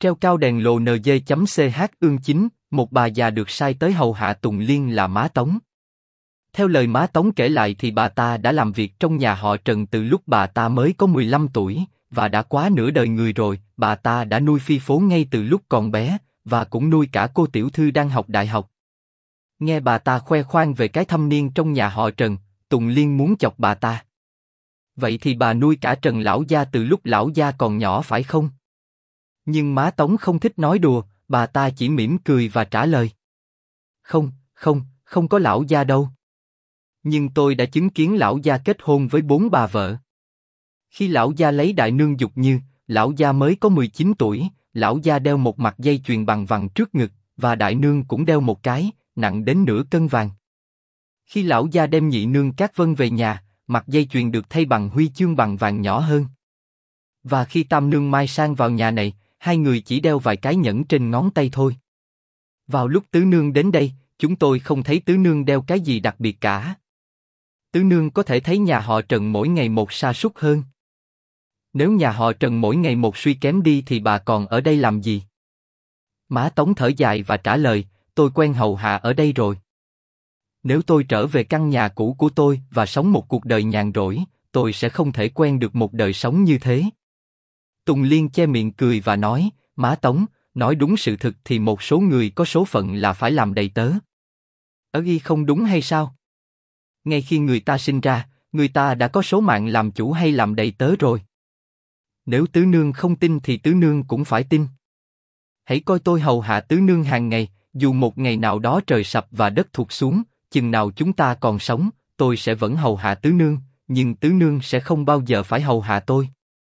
Treo cao đèn lồ NG.ch ương chính, một bà già được sai tới hầu hạ Tùng Liên là má Tống. Theo lời má Tống kể lại thì bà ta đã làm việc trong nhà họ Trần từ lúc bà ta mới có 15 tuổi, và đã quá nửa đời người rồi. Bà ta đã nuôi Phi Phố ngay từ lúc còn bé, và cũng nuôi cả cô tiểu thư đang học đại học. Nghe bà ta khoe khoang về cái thâm niên trong nhà họ Trần, Tùng Liên muốn chọc bà ta. Vậy thì bà nuôi cả Trần lão gia từ lúc lão gia còn nhỏ phải không? Nhưng má Tống không thích nói đùa, bà ta chỉ mỉm cười và trả lời. Không có lão gia đâu. Nhưng tôi đã chứng kiến lão gia kết hôn với 4 bà vợ. Khi lão gia lấy đại nương Dục Như, lão gia mới có 19 tuổi, lão gia đeo một mặt dây chuyền bằng vàng trước ngực, và đại nương cũng đeo một cái, nặng đến nửa cân vàng. Khi lão gia đem nhị nương Cát Vân về nhà, mặt dây chuyền được thay bằng huy chương bằng vàng nhỏ hơn. Và khi tam nương Mai Sang vào nhà này, hai người chỉ đeo vài cái nhẫn trên ngón tay thôi. Vào lúc tứ nương đến đây, chúng tôi không thấy tứ nương đeo cái gì đặc biệt cả. Tứ nương có thể thấy nhà họ Trần mỗi ngày một sa sút hơn. Nếu nhà họ Trần mỗi ngày một suy kém đi thì bà còn ở đây làm gì? Má Tống thở dài và trả lời, tôi quen hầu hạ ở đây rồi. Nếu tôi trở về căn nhà cũ của tôi và sống một cuộc đời nhàn rỗi, tôi sẽ không thể quen được một đời sống như thế. Tùng Liên che miệng cười và nói, má Tống, nói đúng sự thực thì một số người có số phận là phải làm đầy tớ. Ở ghi không đúng hay sao? Ngay khi người ta sinh ra, người ta đã có số mạng làm chủ hay làm đầy tớ rồi. Nếu tứ nương không tin thì tứ nương cũng phải tin. Hãy coi tôi hầu hạ tứ nương hàng ngày, dù một ngày nào đó trời sập và đất thụt xuống, chừng nào chúng ta còn sống, tôi sẽ vẫn hầu hạ tứ nương, nhưng tứ nương sẽ không bao giờ phải hầu hạ tôi.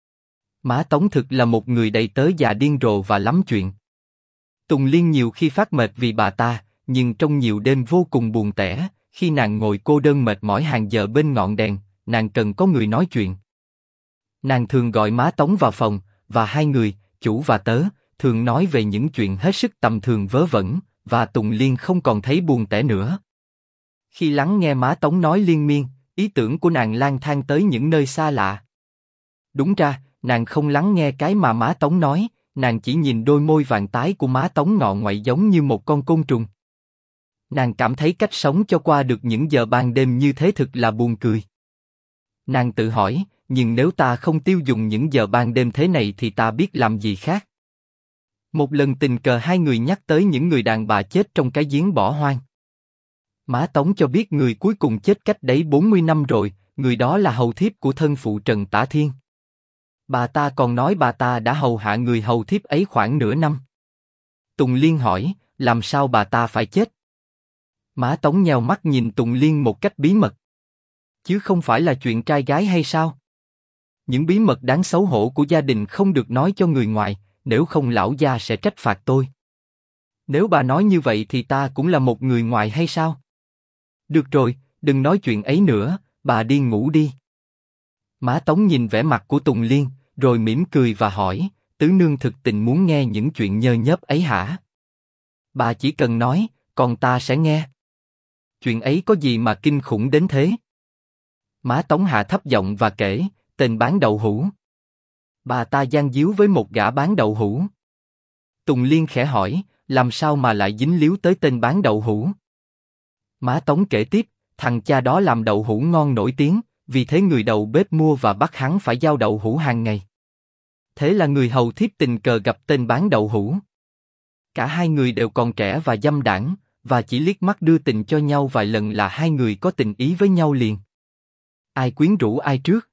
Má Tống thực là một người đầy tớ già điên rồ và lắm chuyện. Tùng Liên nhiều khi phát mệt vì bà ta, nhưng trong nhiều đêm vô cùng buồn tẻ, khi nàng ngồi cô đơn mệt mỏi hàng giờ bên ngọn đèn, nàng cần có người nói chuyện. Nàng thường gọi má Tống vào phòng, và hai người, chủ và tớ, thường nói về những chuyện hết sức tầm thường vớ vẩn, và Tùng Liên không còn thấy buồn tẻ nữa. Khi lắng nghe má Tống nói liên miên, ý tưởng của nàng lang thang tới những nơi xa lạ. Đúng ra, nàng không lắng nghe cái mà má Tống nói, nàng chỉ nhìn đôi môi vàng tái của má Tống ngọ ngoại giống như một con côn trùng. Nàng cảm thấy cách sống cho qua được những giờ ban đêm như thế thực là buồn cười. Nàng tự hỏi, nhưng nếu ta không tiêu dùng những giờ ban đêm thế này thì ta biết làm gì khác. Một lần tình cờ hai người nhắc tới những người đàn bà chết trong cái giếng bỏ hoang. Má Tống cho biết người cuối cùng chết cách đấy 40 năm rồi, người đó là hầu thiếp của thân phụ Trần Tả Thiên. Bà ta còn nói bà ta đã hầu hạ người hầu thiếp ấy khoảng nửa năm. Tùng Liên hỏi, làm sao bà ta phải chết? Má Tống nheo mắt nhìn Tùng Liên một cách bí mật. Chứ không phải là chuyện trai gái hay sao? Những bí mật đáng xấu hổ của gia đình không được nói cho người ngoài, nếu không lão gia sẽ trách phạt tôi. Nếu bà nói như vậy thì ta cũng là một người ngoài hay sao? Được rồi, đừng nói chuyện ấy nữa, bà đi ngủ đi. Má Tống nhìn vẻ mặt của Tùng Liên, rồi mỉm cười và hỏi, tứ nương thực tình muốn nghe những chuyện nhơ nhớp ấy hả? Bà chỉ cần nói, còn ta sẽ nghe. Chuyện ấy có gì mà kinh khủng đến thế? Má Tống hạ thấp giọng và kể, tên bán đậu hũ. Bà ta gian díu với một gã bán đậu hũ. Tùng Liên khẽ hỏi, làm sao mà lại dính líu tới tên bán đậu hũ? Má Tống kể tiếp, thằng cha đó làm đậu hũ ngon nổi tiếng, vì thế người đầu bếp mua và bắt hắn phải giao đậu hũ hàng ngày. Thế là người hầu thiếp tình cờ gặp tên bán đậu hũ. Cả hai người đều còn trẻ và dâm đãng, và chỉ liếc mắt đưa tình cho nhau vài lần là hai người có tình ý với nhau liền. Ai quyến rũ ai trước?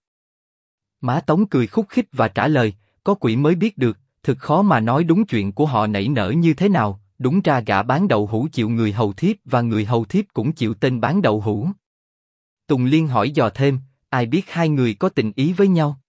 Má Tống cười khúc khích và trả lời, có quỷ mới biết được, thực khó mà nói đúng chuyện của họ nảy nở như thế nào. Đúng ra gã bán đậu hũ chịu người hầu thiếp và người hầu thiếp cũng chịu tên bán đậu hũ. Tùng Liên hỏi dò thêm, ai biết hai người có tình ý với nhau?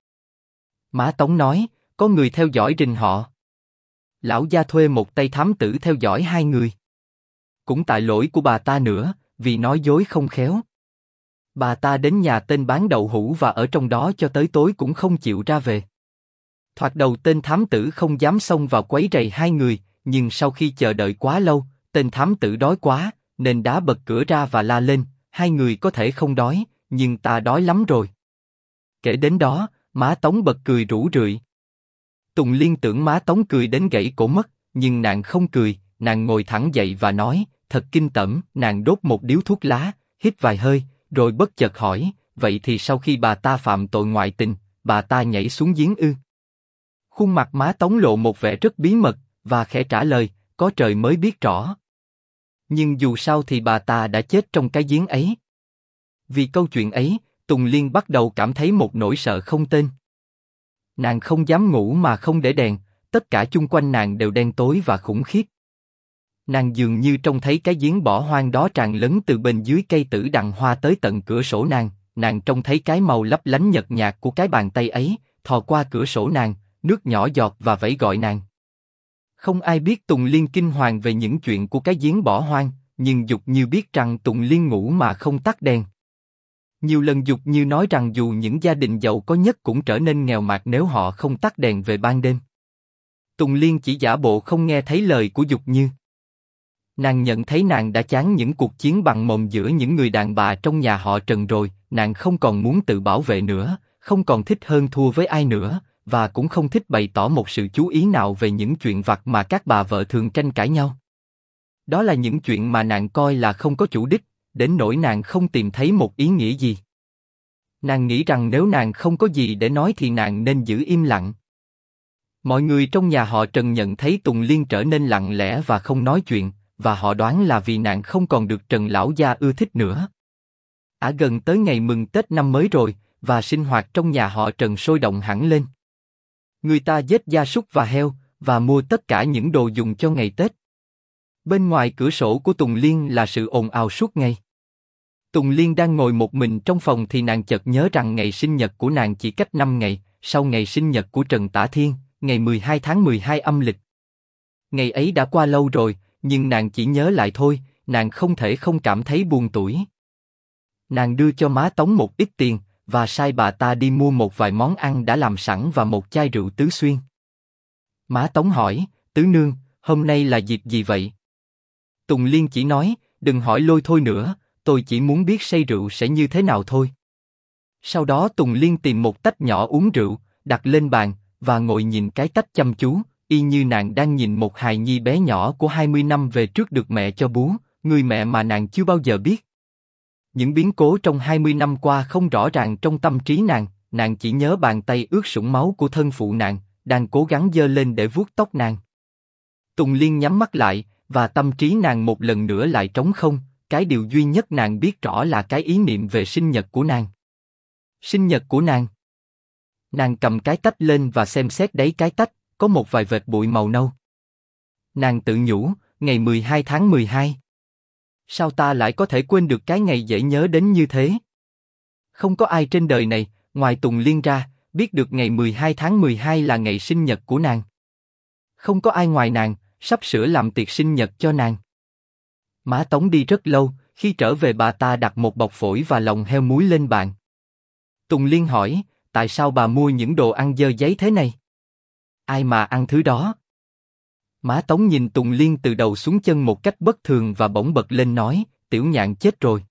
Má Tống nói, có người theo dõi rình họ. Lão gia thuê một tay thám tử theo dõi hai người. Cũng tại lỗi của bà ta nữa, vì nói dối không khéo. Bà ta đến nhà tên bán đậu hũ và ở trong đó cho tới tối cũng không chịu ra về. Thoạt đầu tên thám tử không dám xông vào quấy rầy hai người, nhưng sau khi chờ đợi quá lâu, tên thám tử đói quá, nên đá bật cửa ra và la lên, hai người có thể không đói, nhưng ta đói lắm rồi. Kể đến đó, má Tống bật cười rủ rượi. Tùng Liên tưởng má Tống cười đến gãy cổ mất, nhưng nàng không cười, nàng ngồi thẳng dậy và nói, thật kinh tởm. Nàng đốt một điếu thuốc lá, hít vài hơi, rồi bất chợt hỏi, vậy thì sau khi bà ta phạm tội ngoại tình, bà ta nhảy xuống giếng ư? Khuôn mặt má Tống lộ một vẻ rất bí mật, và khẽ trả lời, có trời mới biết rõ. Nhưng dù sao thì bà ta đã chết trong cái giếng ấy. Vì câu chuyện ấy, Tùng Liên bắt đầu cảm thấy một nỗi sợ không tên. Nàng không dám ngủ mà không để đèn, tất cả chung quanh nàng đều đen tối và khủng khiếp. Nàng dường như trông thấy cái giếng bỏ hoang đó tràn lấn từ bên dưới cây tử đằng hoa tới tận cửa sổ nàng trông thấy cái màu lấp lánh nhợt nhạt của cái bàn tay ấy, thò qua cửa sổ nàng, nước nhỏ giọt và vẫy gọi nàng. Không ai biết Tùng Liên kinh hoàng về những chuyện của cái giếng bỏ hoang, nhưng Dục Như biết rằng Tùng Liên ngủ mà không tắt đèn. Nhiều lần Dục Như nói rằng dù những gia đình giàu có nhất cũng trở nên nghèo mạt nếu họ không tắt đèn về ban đêm. Tùng Liên chỉ giả bộ không nghe thấy lời của Dục Như. Nàng nhận thấy nàng đã chán những cuộc chiến bằng mồm giữa những người đàn bà trong nhà họ Trần rồi, nàng không còn muốn tự bảo vệ nữa, không còn thích hơn thua với ai nữa, và cũng không thích bày tỏ một sự chú ý nào về những chuyện vặt mà các bà vợ thường tranh cãi nhau. Đó là những chuyện mà nàng coi là không có chủ đích, đến nỗi nàng không tìm thấy một ý nghĩa gì. Nàng nghĩ rằng nếu nàng không có gì để nói thì nàng nên giữ im lặng. Mọi người trong nhà họ Trần nhận thấy Tùng Liên trở nên lặng lẽ và không nói chuyện, và họ đoán là vì nàng không còn được Trần lão gia ưa thích nữa. Gần tới ngày mừng Tết năm mới rồi, và sinh hoạt trong nhà họ Trần sôi động hẳn lên. Người ta giết gia súc và heo, và mua tất cả những đồ dùng cho ngày Tết. Bên ngoài cửa sổ của Tùng Liên là sự ồn ào suốt ngày. Tùng Liên đang ngồi một mình trong phòng thì nàng chợt nhớ rằng ngày sinh nhật của nàng chỉ cách 5 ngày, sau ngày sinh nhật của Trần Tả Thiên, ngày 12 tháng 12 âm lịch. Ngày ấy đã qua lâu rồi, nhưng nàng chỉ nhớ lại thôi, nàng không thể không cảm thấy buồn tủi. Nàng đưa cho má Tống một ít tiền, và sai bà ta đi mua một vài món ăn đã làm sẵn và một chai rượu Tứ Xuyên. Má Tống hỏi, Tứ Nương, hôm nay là dịp gì vậy? Tùng Liên chỉ nói, đừng hỏi lôi thôi nữa, tôi chỉ muốn biết say rượu sẽ như thế nào thôi. Sau đó Tùng Liên tìm một tách nhỏ uống rượu, đặt lên bàn, và ngồi nhìn cái tách chăm chú, y như nàng đang nhìn một hài nhi bé nhỏ của 20 năm về trước được mẹ cho bú, người mẹ mà nàng chưa bao giờ biết. Những biến cố trong 20 năm qua không rõ ràng trong tâm trí nàng chỉ nhớ bàn tay ướt sũng máu của thân phụ nàng, đang cố gắng giơ lên để vuốt tóc nàng. Tùng Liên nhắm mắt lại, và tâm trí nàng một lần nữa lại trống không, cái điều duy nhất nàng biết rõ là cái ý niệm về sinh nhật của nàng. Sinh nhật của nàng. Nàng cầm cái tách lên và xem xét đáy cái tách, có một vài vệt bụi màu nâu. Nàng tự nhủ, ngày 12 tháng 12. Sao ta lại có thể quên được cái ngày dễ nhớ đến như thế? Không có ai trên đời này, ngoài Tùng Liên ra, biết được ngày 12 tháng 12 là ngày sinh nhật của nàng. Không có ai ngoài nàng, sắp sửa làm tiệc sinh nhật cho nàng. Má Tống đi rất lâu, khi trở về bà ta đặt một bọc phổi và lòng heo muối lên bàn. Tùng Liên hỏi, tại sao bà mua những đồ ăn dơ giấy thế này? Ai mà ăn thứ đó? Má Tống nhìn Tùng Liên từ đầu xuống chân một cách bất thường và bỗng bật lên nói, Tiểu Nhạn chết rồi.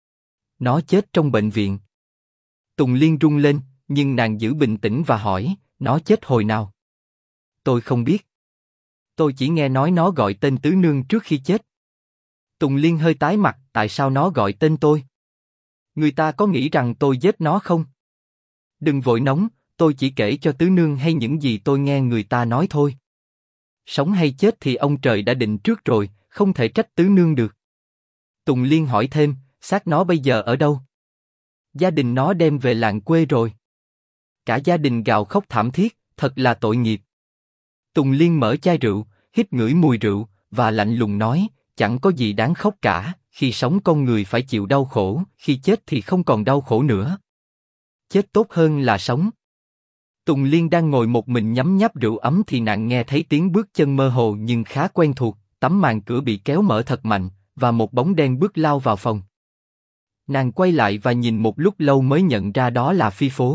Nó chết trong bệnh viện. Tùng Liên run lên, nhưng nàng giữ bình tĩnh và hỏi, nó chết hồi nào? Tôi không biết. Tôi chỉ nghe nói nó gọi tên Tứ Nương trước khi chết. Tùng Liên hơi tái mặt, tại sao nó gọi tên tôi? Người ta có nghĩ rằng tôi giết nó không? Đừng vội nóng, tôi chỉ kể cho Tứ Nương hay những gì tôi nghe người ta nói thôi. Sống hay chết thì ông trời đã định trước rồi, không thể trách Tứ Nương được. Tùng Liên hỏi thêm, xác nó bây giờ ở đâu? Gia đình nó đem về làng quê rồi. Cả gia đình gào khóc thảm thiết, thật là tội nghiệp. Tùng Liên mở chai rượu, hít ngửi mùi rượu, và lạnh lùng nói, chẳng có gì đáng khóc cả, khi sống con người phải chịu đau khổ, khi chết thì không còn đau khổ nữa. Chết tốt hơn là sống. Tùng Liên đang ngồi một mình nhấm nháp rượu ấm thì nàng nghe thấy tiếng bước chân mơ hồ nhưng khá quen thuộc, tấm màn cửa bị kéo mở thật mạnh, và một bóng đen bước lao vào phòng. Nàng quay lại và nhìn một lúc lâu mới nhận ra đó là Phi Phố.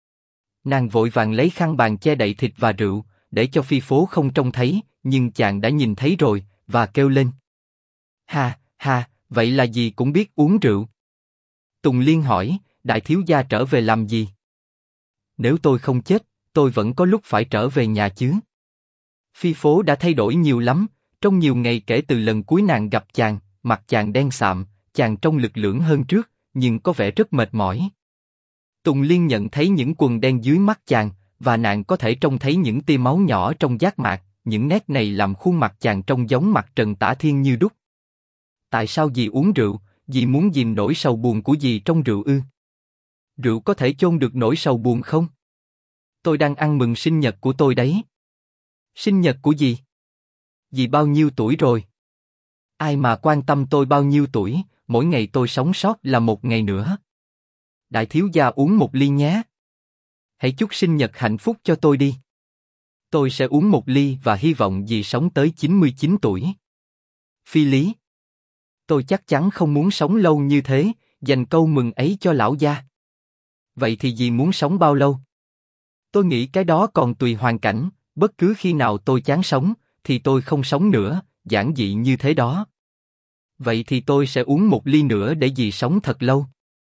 Nàng vội vàng lấy khăn bàn che đậy thịt và rượu, để cho Phi Phố không trông thấy, nhưng chàng đã nhìn thấy rồi, và kêu lên. Ha, vậy là gì cũng biết uống rượu. Tùng Liên hỏi, đại thiếu gia trở về làm gì? Nếu tôi không chết, tôi vẫn có lúc phải trở về nhà chứ. Phi phố đã thay đổi nhiều lắm, trong nhiều ngày kể từ lần cuối nàng gặp chàng, mặt chàng đen sạm, chàng trông lực lưỡng hơn trước, nhưng có vẻ rất mệt mỏi. Tùng Liên nhận thấy những quầng đen dưới mắt chàng, và nàng có thể trông thấy những tia máu nhỏ trong giác mạc, những nét này làm khuôn mặt chàng trông giống mặt Trần Tả Thiên như đúc. Tại sao dì uống rượu, dì muốn dìm nỗi sầu buồn của dì trong rượu ư? Rượu có thể chôn được nỗi sầu buồn không? Tôi đang ăn mừng sinh nhật của tôi đấy. Sinh nhật của dì? Dì bao nhiêu tuổi rồi? Ai mà quan tâm tôi bao nhiêu tuổi, mỗi ngày tôi sống sót là một ngày nữa. Đại thiếu gia uống một ly nhé. Hãy chúc sinh nhật hạnh phúc cho tôi đi. Tôi sẽ uống một ly và hy vọng dì sống tới 99 tuổi. Phi lý. Tôi chắc chắn không muốn sống lâu như thế, dành câu mừng ấy cho lão gia. Vậy thì dì muốn sống bao lâu? Tôi nghĩ cái đó còn tùy hoàn cảnh, bất cứ khi nào tôi chán sống, thì tôi không sống nữa, giản dị như thế đó. Vậy thì tôi sẽ uống một ly nữa để dì sống thật lâu.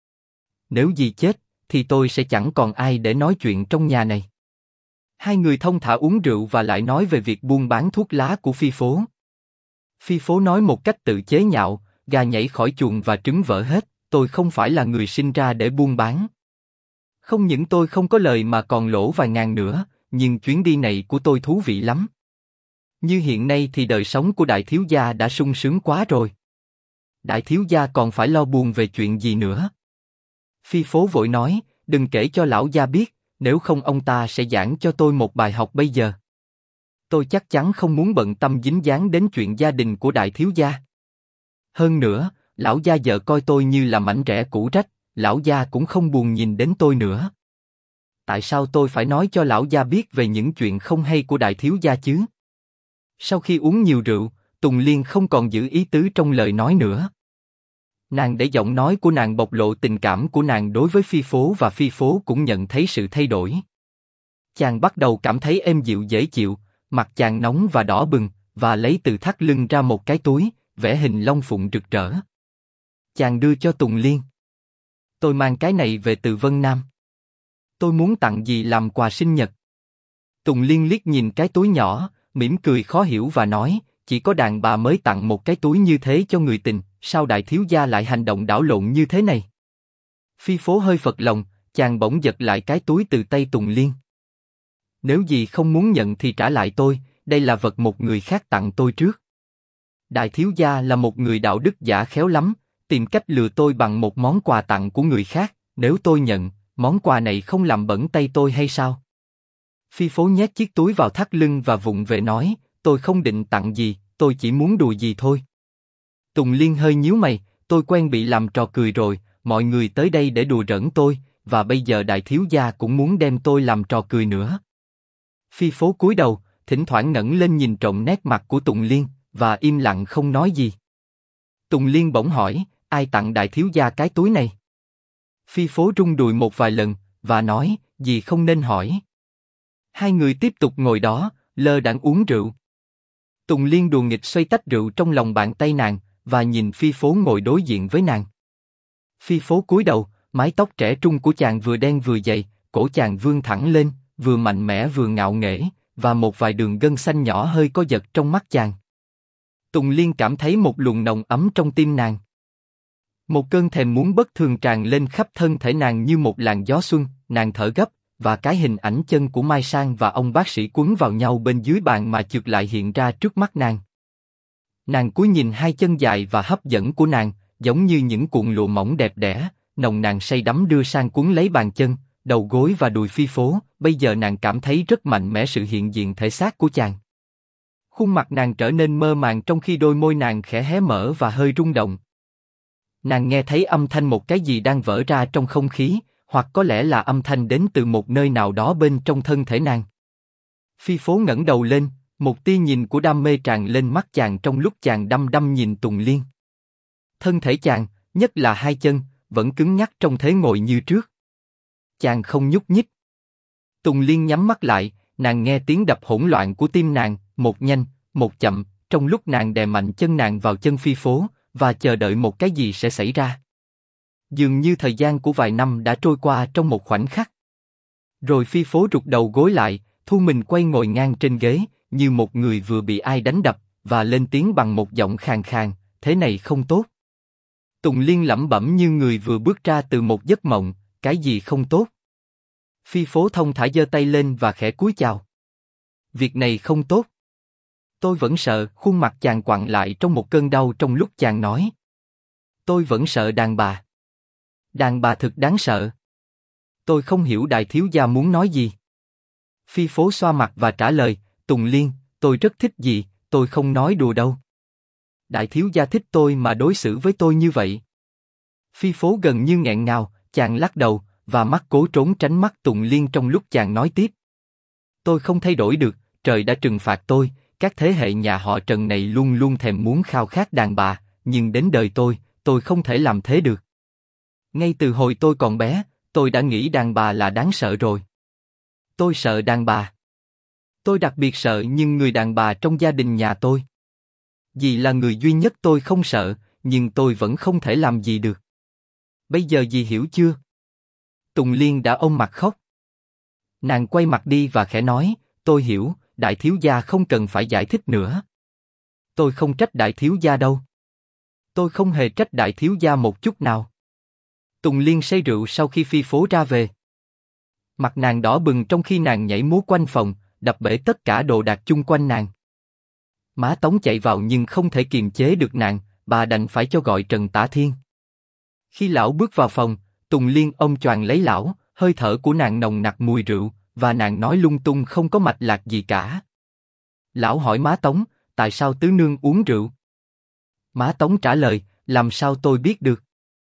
Nếu dì chết, thì tôi sẽ chẳng còn ai để nói chuyện trong nhà này. Hai người thông thả uống rượu và lại nói về việc buôn bán thuốc lá của Phi phố. Phi phố nói một cách tự chế nhạo, gà nhảy khỏi chuồng và trứng vỡ hết, tôi không phải là người sinh ra để buôn bán. Không những tôi không có lời mà còn lỗ vài ngàn nữa, nhưng chuyến đi này của tôi thú vị lắm. Như hiện nay thì đời sống của đại thiếu gia đã sung sướng quá rồi. Đại thiếu gia còn phải lo buồn về chuyện gì nữa? Phi phố vội nói, đừng kể cho lão gia biết, nếu không ông ta sẽ giảng cho tôi một bài học bây giờ. Tôi chắc chắn không muốn bận tâm dính dáng đến chuyện gia đình của đại thiếu gia. Hơn nữa, lão gia giờ coi tôi như là mảnh rẻ cũ rách, lão gia cũng không buồn nhìn đến tôi nữa. Tại sao tôi phải nói cho lão gia biết về những chuyện không hay của đại thiếu gia chứ? Sau khi uống nhiều rượu, Tùng Liên không còn giữ ý tứ trong lời nói nữa. Nàng để giọng nói của nàng bộc lộ tình cảm của nàng đối với Phi phố và Phi phố cũng nhận thấy sự thay đổi. Chàng bắt đầu cảm thấy êm dịu dễ chịu, mặt chàng nóng và đỏ bừng, và lấy từ thắt lưng ra một cái túi, vẽ hình long phụng rực rỡ. Chàng đưa cho Tùng Liên. Tôi mang cái này về từ Vân Nam. Tôi muốn tặng dì làm quà sinh nhật. Tùng Liên liếc nhìn cái túi nhỏ, mỉm cười khó hiểu và nói, chỉ có đàn bà mới tặng một cái túi như thế cho người tình, sao đại thiếu gia lại hành động đảo lộn như thế này? Phi phố hơi phật lòng, chàng bỗng giật lại cái túi từ tay Tùng Liên. Nếu dì không muốn nhận thì trả lại tôi, đây là vật một người khác tặng tôi trước. Đại thiếu gia là một người đạo đức giả khéo lắm, tìm cách lừa tôi bằng một món quà tặng của người khác, nếu tôi nhận, món quà này không làm bẩn tay tôi hay sao? Phi phố nhét chiếc túi vào thắt lưng và vụng về nói, tôi không định tặng gì, tôi chỉ muốn đùa gì thôi. Tùng Liên hơi nhíu mày, tôi quen bị làm trò cười rồi, mọi người tới đây để đùa giỡn tôi, và bây giờ đại thiếu gia cũng muốn đem tôi làm trò cười nữa. Phi phố cúi đầu, thỉnh thoảng ngẩng lên nhìn trộm nét mặt của Tùng Liên, và im lặng không nói gì. Tùng Liên bỗng hỏi, ai tặng đại thiếu gia cái túi này? Phi phố rung đùi một vài lần, và nói, dì không nên hỏi. Hai người tiếp tục ngồi đó, lơ đãng uống rượu. Tùng Liên đùa nghịch xoay tách rượu trong lòng bàn tay nàng, và nhìn Phi phố ngồi đối diện với nàng. Phi phố cúi đầu, mái tóc trẻ trung của chàng vừa đen vừa dày, cổ chàng vươn thẳng lên, vừa mạnh mẽ vừa ngạo nghễ, và một vài đường gân xanh nhỏ hơi co giật trong mắt chàng. Tùng Liên cảm thấy một luồng nồng ấm trong tim nàng. Một cơn thèm muốn bất thường tràn lên khắp thân thể nàng như một làn gió xuân, nàng thở gấp, và cái hình ảnh chân của Mai Sang và ông bác sĩ quấn vào nhau bên dưới bàn mà trượt lại hiện ra trước mắt nàng. Nàng cúi nhìn hai chân dài và hấp dẫn của nàng, giống như những cuộn lụa mỏng đẹp đẽ, nồng nàng say đắm đưa sang quấn lấy bàn chân, đầu gối và đùi Phi phố. Bây giờ nàng cảm thấy rất mạnh mẽ sự hiện diện thể xác của chàng. Khuôn mặt nàng trở nên mơ màng trong khi đôi môi nàng khẽ hé mở và hơi rung động. Nàng nghe thấy âm thanh một cái gì đang vỡ ra trong không khí, hoặc có lẽ là âm thanh đến từ một nơi nào đó bên trong thân thể nàng. Phi phố ngẩng đầu lên, một tia nhìn của đam mê tràn lên mắt chàng trong lúc chàng đăm đăm nhìn Tùng Liên. Thân thể chàng, nhất là hai chân, vẫn cứng nhắc trong thế ngồi như trước. Chàng không nhúc nhích. Tùng Liên nhắm mắt lại, nàng nghe tiếng đập hỗn loạn của tim nàng, một nhanh, một chậm, trong lúc nàng đè mạnh chân nàng vào chân Phi phố, và chờ đợi một cái gì sẽ xảy ra. Dường như thời gian của vài năm đã trôi qua trong một khoảnh khắc. Rồi Phi Phố rụt đầu gối lại, thu mình quay ngồi ngang trên ghế, như một người vừa bị ai đánh đập, và lên tiếng bằng một giọng khàn khàn, thế này không tốt. Tùng Liên lẩm bẩm như người vừa bước ra từ một giấc mộng, cái gì không tốt? Phi Phố thông thả giơ tay lên và khẽ cúi chào. Việc này không tốt. Tôi vẫn sợ, khuôn mặt chàng quặn lại trong một cơn đau trong lúc chàng nói. Tôi vẫn sợ đàn bà. Đàn bà thực đáng sợ. Tôi không hiểu đại thiếu gia muốn nói gì. Phi Phố xoa mặt và trả lời, Tùng Liên, tôi rất thích dì, tôi không nói đùa đâu. Đại thiếu gia thích tôi mà đối xử với tôi như vậy. Phi Phố gần như nghẹn ngào, chàng lắc đầu, và mắt cố trốn tránh mắt Tùng Liên trong lúc chàng nói tiếp. Tôi không thay đổi được, trời đã trừng phạt tôi, các thế hệ nhà họ Trần này luôn luôn thèm muốn khao khát đàn bà, nhưng đến đời tôi không thể làm thế được. Ngay từ hồi tôi còn bé, tôi đã nghĩ đàn bà là đáng sợ rồi. Tôi sợ đàn bà. Tôi đặc biệt sợ những người đàn bà trong gia đình nhà tôi. Dì là người duy nhất tôi không sợ, nhưng tôi vẫn không thể làm gì được. Bây giờ dì hiểu chưa? Tùng Liên đã ôm mặt khóc. Nàng quay mặt đi và khẽ nói, tôi hiểu, đại thiếu gia không cần phải giải thích nữa. Tôi không trách đại thiếu gia đâu. Tôi không hề trách đại thiếu gia một chút nào. Tùng Liên say rượu sau khi Phi Phố ra về. Mặt nàng đỏ bừng trong khi nàng nhảy múa quanh phòng, đập bể tất cả đồ đạc chung quanh nàng. Má Tống chạy vào nhưng không thể kiềm chế được nàng, bà đành phải cho gọi Trần Tả Thiên. Khi lão bước vào phòng, Tùng Liên ôm choàng lấy lão, hơi thở của nàng nồng nặc mùi rượu, và nàng nói lung tung không có mạch lạc gì cả. Lão hỏi má Tống, tại sao tứ nương uống rượu? Má Tống trả lời, làm sao tôi biết được?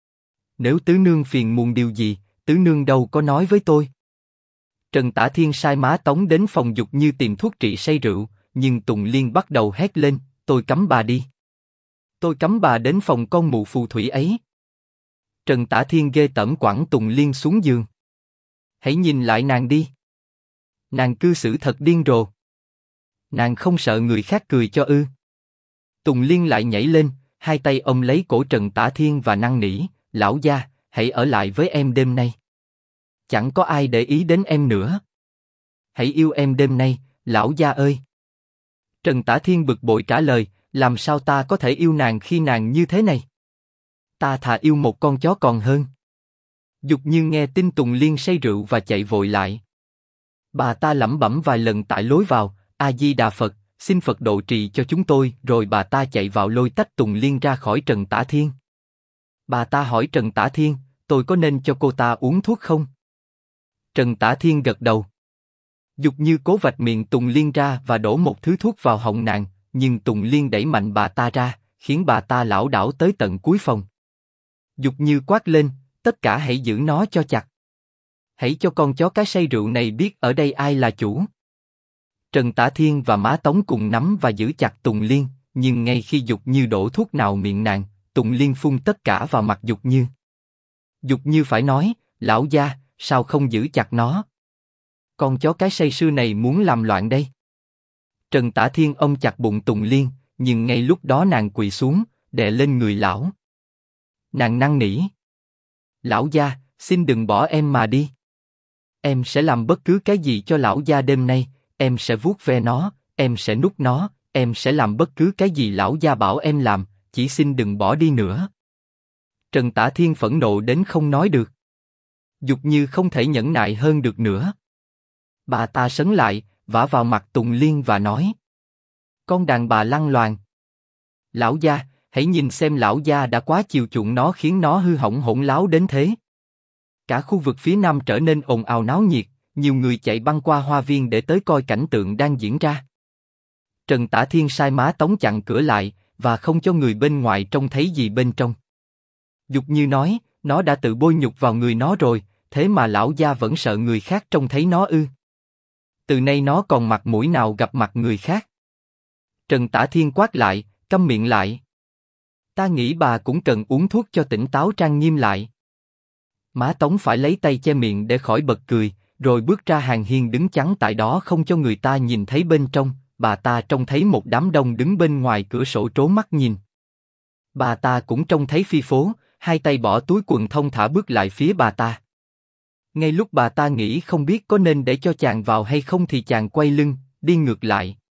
Nếu tứ nương phiền muộn điều gì, tứ nương đâu có nói với tôi. Trần Tả Thiên sai má Tống đến phòng Dục Như tìm thuốc trị say rượu, nhưng Tùng Liên bắt đầu hét lên, tôi cấm bà đi. Tôi cấm bà đến phòng con mụ phù thủy ấy. Trần Tả Thiên ghê tởm quẳng Tùng Liên xuống giường. Hãy nhìn lại nàng đi. Nàng cư xử thật điên rồ. Nàng không sợ người khác cười cho ư? Tùng Liên lại nhảy lên, hai tay ôm lấy cổ Trần Tả Thiên và năn nỉ, lão gia, hãy ở lại với em đêm nay. Chẳng có ai để ý đến em nữa. Hãy yêu em đêm nay, lão gia ơi. Trần Tả Thiên bực bội trả lời, làm sao ta có thể yêu nàng khi nàng như thế này? Ta thà yêu một con chó còn hơn. Dục Như nghe tin Tùng Liên say rượu và chạy vội lại. Bà ta lẩm bẩm vài lần tại lối vào, A Di Đà Phật, xin Phật độ trì cho chúng tôi, rồi bà ta chạy vào lôi tách Tùng Liên ra khỏi Trần Tả Thiên. Bà ta hỏi Trần Tả Thiên, tôi có nên cho cô ta uống thuốc không? Trần Tả Thiên gật đầu. Dục Như cố vạch miệng Tùng Liên ra và đổ một thứ thuốc vào họng nàng, nhưng Tùng Liên đẩy mạnh bà ta ra, khiến bà ta lảo đảo tới tận cuối phòng. Dục Như quát lên, tất cả hãy giữ nó cho chặt. Hãy cho con chó cái say rượu này biết ở đây ai là chủ. Trần Tả Thiên và má Tống cùng nắm và giữ chặt Tùng Liên, nhưng ngay khi Dục Như đổ thuốc nào miệng nàng, Tùng Liên phun tất cả vào mặt Dục Như. Dục Như phải nói, lão gia, sao không giữ chặt nó? Con chó cái say sưa này muốn làm loạn đây. Trần Tả Thiên ôm chặt bụng Tùng Liên, nhưng ngay lúc đó nàng quỳ xuống, đè lên người lão. Nàng năn nỉ. Lão gia, xin đừng bỏ em mà đi. Em sẽ làm bất cứ cái gì cho lão gia đêm nay, em sẽ vuốt ve nó, em sẽ nuốt nó, em sẽ làm bất cứ cái gì lão gia bảo em làm, chỉ xin đừng bỏ đi nữa. Trần Tả Thiên phẫn nộ đến không nói được. Dục Như không thể nhẫn nại hơn được nữa. Bà ta sấn lại, vả vào mặt Tùng Liên và nói. Con đàn bà lăng loàn. Lão gia, hãy nhìn xem lão gia đã quá chiều chuộng nó khiến nó hư hỏng hỗn láo đến thế. Cả khu vực phía nam trở nên ồn ào náo nhiệt, nhiều người chạy băng qua hoa viên để tới coi cảnh tượng đang diễn ra. Trần Tả Thiên sai má Tống chặn cửa lại, và không cho người bên ngoài trông thấy gì bên trong. Dục Như nói, nó đã tự bôi nhục vào người nó rồi, thế mà lão gia vẫn sợ người khác trông thấy nó ư? Từ nay nó còn mặt mũi nào gặp mặt người khác? Trần Tả Thiên quát lại, câm miệng lại. Ta nghĩ bà cũng cần uống thuốc cho tỉnh táo trang nghiêm lại. Má Tống phải lấy tay che miệng để khỏi bật cười, rồi bước ra hàng hiên đứng chắn tại đó không cho người ta nhìn thấy bên trong. Bà ta trông thấy một đám đông đứng bên ngoài cửa sổ trố mắt nhìn. Bà ta cũng trông thấy Phi Phố, hai tay bỏ túi quần thong thả bước lại phía bà ta. Ngay lúc bà ta nghĩ không biết có nên để cho chàng vào hay không thì chàng quay lưng, đi ngược lại.